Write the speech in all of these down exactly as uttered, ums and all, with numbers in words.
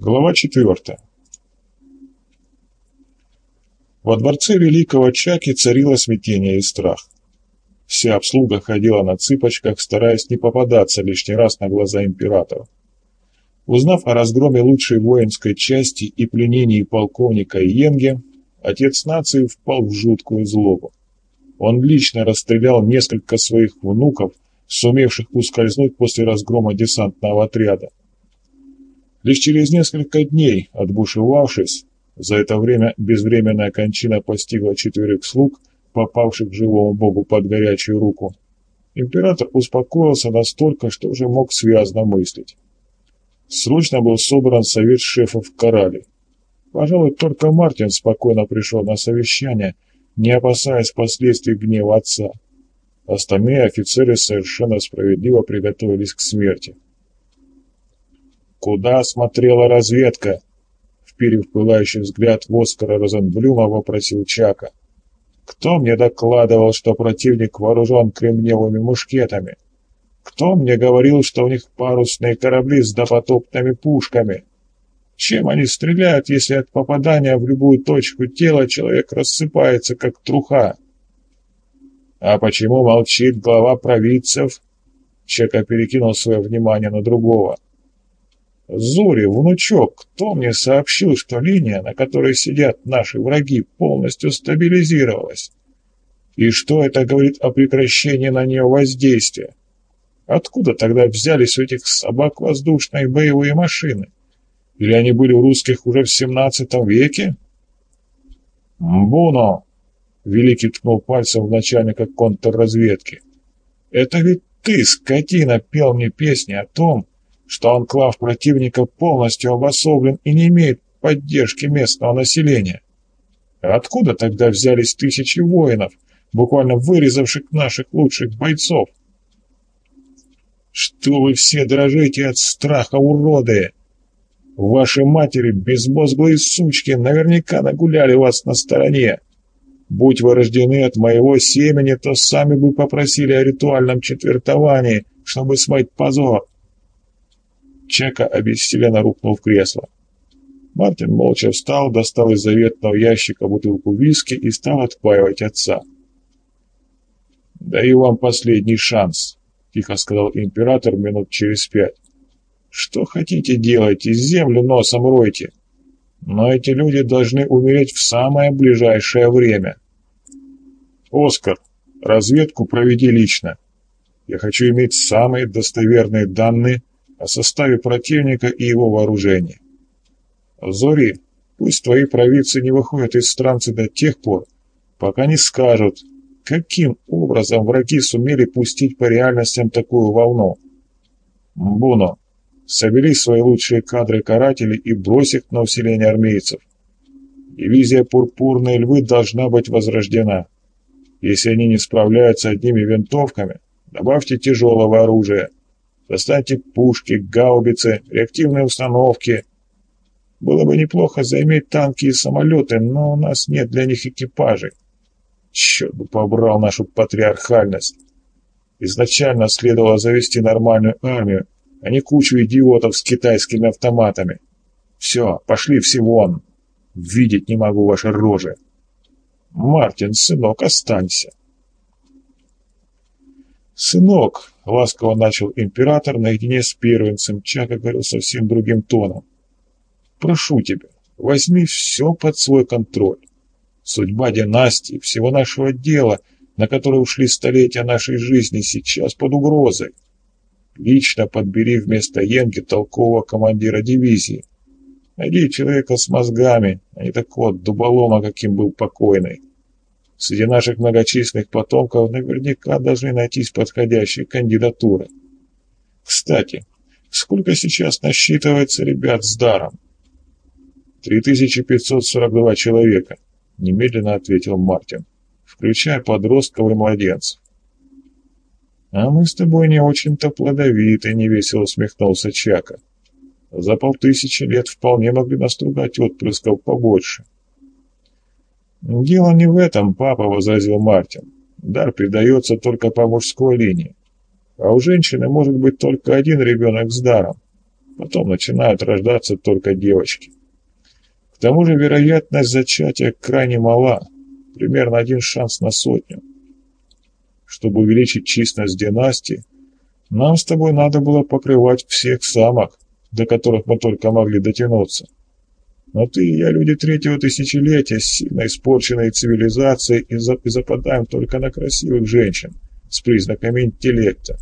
Глава четвертая. Во дворце великого Чаки царило смятение и страх. Вся обслуга ходила на цыпочках, стараясь не попадаться лишний раз на глаза императору. Узнав о разгроме лучшей воинской части и пленении полковника Йенге, отец нации впал в жуткую злобу. Он лично расстрелял несколько своих внуков, сумевших ускользнуть после разгрома десантного отряда. Лишь через несколько дней, отбушевавшись, за это время безвременная кончина постигла четверых слуг, попавших к живому богу под горячую руку, император успокоился настолько, что уже мог связно мыслить. Срочно был собран совет шефов Коралли. Пожалуй, только Мартин спокойно пришел на совещание, не опасаясь последствий гнева отца. Остальные офицеры совершенно справедливо приготовились к смерти. «Куда смотрела разведка?» Вперев пылающий взгляд в Оскара Розенблюма, вопросил Чака. «Кто мне докладывал, что противник вооружен кремневыми мушкетами? Кто мне говорил, что у них парусные корабли с допотопными пушками? Чем они стреляют, если от попадания в любую точку тела человек рассыпается, как труха?» «А почему молчит глава провидцев?» Чака перекинул свое внимание на другого. «Зури, внучок, кто мне сообщил, что линия, на которой сидят наши враги, полностью стабилизировалась? И что это говорит о прекращении на нее воздействия? Откуда тогда взялись у этих собак воздушные боевые машины? Или они были у русских уже в семнадцатом веке?» «Мбуно!» — Великий ткнул пальцем в начальника контрразведки. «Это ведь ты, скотина, пел мне песни о том, что анклав противника полностью обособлен и не имеет поддержки местного населения. Откуда тогда взялись тысячи воинов, буквально вырезавших наших лучших бойцов? Что вы все дрожите от страха, уроды? Ваши матери, безмозглые сучки, наверняка нагуляли вас на стороне. Будь вы рождены от моего семени, то сами бы попросили о ритуальном четвертовании, чтобы смыть позор». Чака обессиленно рухнул в кресло. Мартин молча встал, достал из заветного ящика бутылку виски и стал отпаивать отца. «Даю вам последний шанс», — тихо сказал император минут через пять. «Что хотите делайте, землю носом ройте. Но эти люди должны умереть в самое ближайшее время. Оскар, разведку проведи лично. Я хочу иметь самые достоверные данные о составе противника и его вооружении. Зори, пусть твои провидцы не выходят из странцы до тех пор, пока не скажут, каким образом враги сумели пустить по реальностям такую волну. Мбуно, собери свои лучшие кадры карателей и брось их на усиление армейцев. Дивизия «Пурпурные львы» должна быть возрождена. Если они не справляются одними винтовками, добавьте тяжелого оружия. Достаньте пушки, гаубицы, реактивные установки. Было бы неплохо заиметь танки и самолеты, но у нас нет для них экипажей. Черт бы побрал нашу патриархальность. Изначально следовало завести нормальную армию, а не кучу идиотов с китайскими автоматами. Все, пошли все вон. Видеть не могу ваши рожи. Мартин, сынок, останься. «Сынок», — ласково начал император, наедине с первенцем, Чака говорил совсем другим тоном. «Прошу тебя, возьми все под свой контроль. Судьба династии, всего нашего дела, на которое ушли столетия нашей жизни, сейчас под угрозой. Лично подбери вместо Йенги толкового командира дивизии. Найди человека с мозгами, а не такого дуболома, каким был покойный. Среди наших многочисленных потомков наверняка должны найтись подходящие кандидатуры. Кстати, сколько сейчас насчитывается ребят с даром?» три тысячи пятьсот сорок два человека», — немедленно ответил Мартин, включая подростков и младенцев. «А мы с тобой не очень-то плодовиты», — невесело усмехнулся Чака. «За полтысячи лет вполне могли настругать отпрысков побольше». «Дело не в этом, папа», — возразил Мартин. «Дар передается только по мужской линии, а у женщины может быть только один ребенок с даром. Потом начинают рождаться только девочки. К тому же вероятность зачатия крайне мала, примерно один шанс на сотню. Чтобы увеличить численность династии, нам с тобой надо было покрывать всех самок, до которых мы только могли дотянуться. Но ты и я люди третьего тысячелетия, сильно испорченной цивилизацией, и, за, и западаем только на красивых женщин с признаками интеллекта.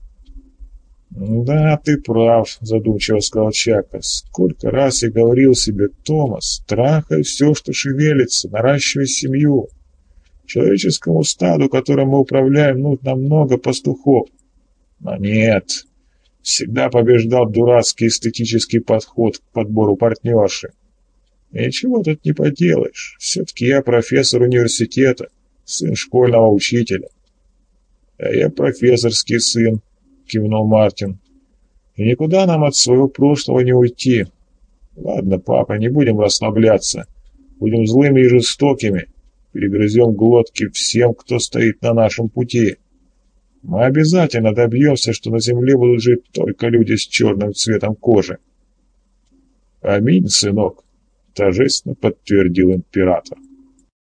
«Да, ты прав», — задумчиво сказал Чака. «Сколько раз я говорил себе, Томас, трахай все, что шевелится, наращивай семью. Человеческому стаду, которым мы управляем, нужно много пастухов. Но нет, всегда побеждал дурацкий эстетический подход к подбору партнерши. Ничего тут не поделаешь, все-таки я профессор университета, сын школьного учителя». «А я профессорский сын», — кивнул Мартин. «И никуда нам от своего прошлого не уйти. Ладно, папа, не будем расслабляться. Будем злыми и жестокими. Перегрызем глотки всем, кто стоит на нашем пути. Мы обязательно добьемся, что на земле будут жить только люди с черным цветом кожи». «Аминь, сынок», — торжественно подтвердил император.